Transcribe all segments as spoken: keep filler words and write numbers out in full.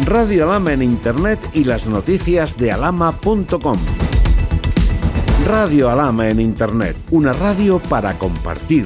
Radio Alhama en Internet y las noticias de alhama punto com. Radio Alhama en Internet, una radio para compartir.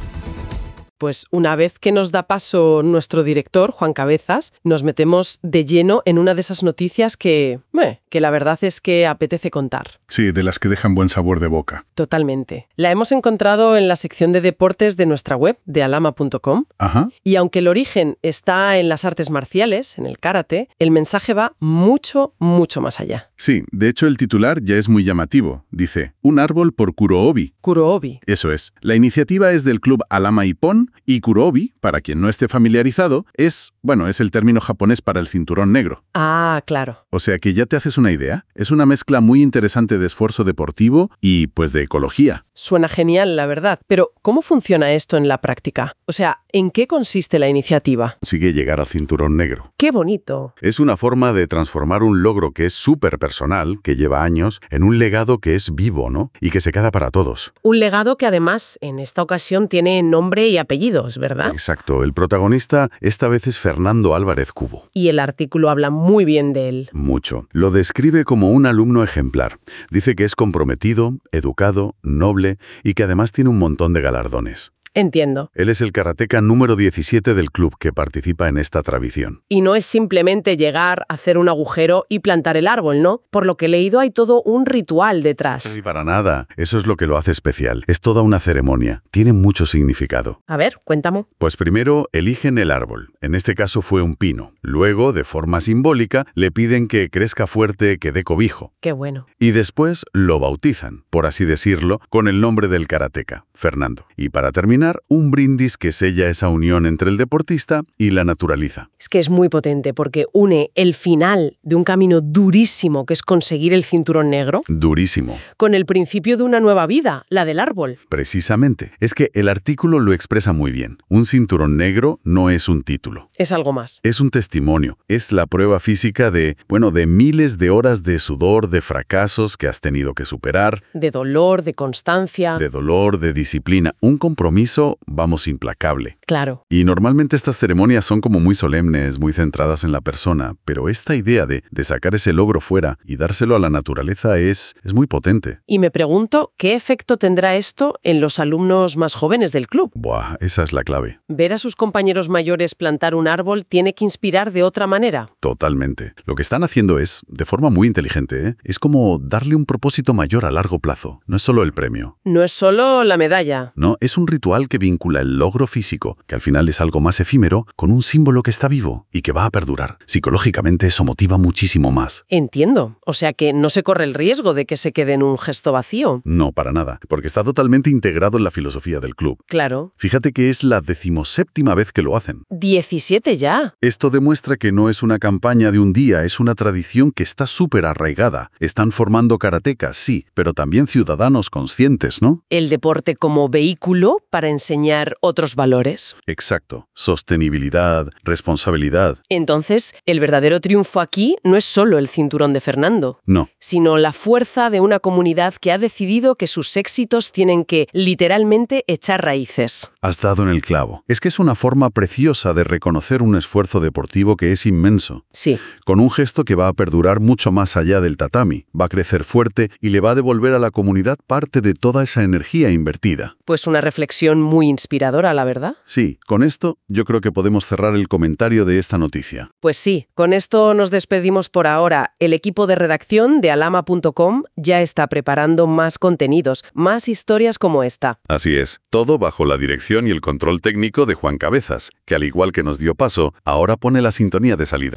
Pues una vez que nos da paso nuestro director, Juan Cabezas, nos metemos de lleno en una de esas noticias que, eh, que la verdad es que apetece contar. Sí, de las que dejan buen sabor de boca. Totalmente. La hemos encontrado en la sección de deportes de nuestra web, de alhama punto com. Ajá. Y aunque el origen está en las artes marciales, en el karate, el mensaje va mucho, mucho más allá. Sí, de hecho el titular ya es muy llamativo. Dice, un árbol por Kuro-obi. Kuro-obi. Eso es. La iniciativa es del club Alhama Ippon y Kuro-obi, para quien no esté familiarizado, es, bueno, es el término japonés para el cinturón negro. Ah, claro. O sea que ya te haces una idea. Es una mezcla muy interesante de esfuerzo deportivo y, pues, de ecología. Suena genial, la verdad. Pero, ¿cómo funciona esto en la práctica? O sea, ¿en qué consiste la iniciativa? Sigue llegar al cinturón negro. ¡Qué bonito! Es una forma de transformar un logro que es súper personal, que lleva años, en un legado que es vivo, ¿no? Y que se queda para todos. Un legado que además, en esta ocasión, tiene nombre y apellidos, ¿verdad? Exacto. El protagonista esta vez es Fernando Álvarez Cubo. Y el artículo habla muy bien de él. Mucho. Lo describe como un alumno ejemplar. Dice que es comprometido, educado, noble y que además tiene un montón de galardones. Entiendo. Él es el karateca número diecisiete del club que participa en esta tradición. Y no es simplemente llegar, hacer un agujero y plantar el árbol, ¿no? Por lo que he leído hay todo un ritual detrás. Sí, para nada. Eso es lo que lo hace especial. Es toda una ceremonia. Tiene mucho significado. A ver, cuéntame. Pues primero eligen el árbol. En este caso fue un pino. Luego, de forma simbólica, le piden que crezca fuerte, que dé cobijo. Qué bueno. Y después lo bautizan, por así decirlo, con el nombre del karateca, Fernando. Y para terminar, un brindis que sella esa unión entre el deportista y la naturaliza. Es que es muy potente porque une el final de un camino durísimo que es conseguir el cinturón negro. Durísimo. Con el principio de una nueva vida, la del árbol. Precisamente. Es que el artículo lo expresa muy bien. Un cinturón negro no es un título. Es algo más. Es un testimonio. Es la prueba física de, bueno, de miles de horas de sudor, de fracasos que has tenido que superar. De dolor, de constancia. De dolor, de disciplina. Un compromiso, vamos, implacable. Claro. Y normalmente estas ceremonias son como muy solemnes, muy centradas en la persona, pero esta idea de, de sacar ese logro fuera y dárselo a la naturaleza es, es muy potente. Y me pregunto, ¿qué efecto tendrá esto en los alumnos más jóvenes del club? Buah, esa es la clave. Ver a sus compañeros mayores plantar un árbol tiene que inspirar de otra manera. Totalmente. Lo que están haciendo es, de forma muy inteligente, ¿eh? es como darle un propósito mayor a largo plazo. No es solo el premio. No es solo la medalla. No, es un ritual que vincula el logro físico, que al final es algo más efímero, con un símbolo que está vivo y que va a perdurar. Psicológicamente eso motiva muchísimo más. Entiendo. O sea que no se corre el riesgo de que se quede en un gesto vacío. No, para nada, porque está totalmente integrado en la filosofía del club. Claro. Fíjate que es la decimoséptima vez que lo hacen. diecisiete ya. Esto demuestra que no es una campaña de un día, es una tradición que está súper arraigada. Están formando karatecas, sí, pero también ciudadanos conscientes, ¿no? El deporte como vehículo para enseñar otros valores. Exacto. Sostenibilidad, responsabilidad. Entonces, el verdadero triunfo aquí no es solo el cinturón de Fernando. No. Sino la fuerza de una comunidad que ha decidido que sus éxitos tienen que, literalmente, echar raíces. Has dado en el clavo. Es que es una forma preciosa de reconocer un esfuerzo deportivo que es inmenso. Sí. Con un gesto que va a perdurar mucho más allá del tatami. Va a crecer fuerte y le va a devolver a la comunidad parte de toda esa energía invertida. Pues una reflexión muy inspiradora, la verdad. Sí, con esto yo creo que podemos cerrar el comentario de esta noticia. Pues sí, con esto nos despedimos por ahora. El equipo de redacción de alhama punto com ya está preparando más contenidos, más historias como esta. Así es, todo bajo la dirección y el control técnico de Juan Cabezas, que al igual que nos dio paso, ahora pone la sintonía de salida.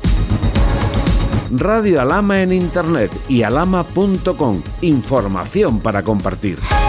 Radio Alhama en Internet y alhama punto com. Información para compartir.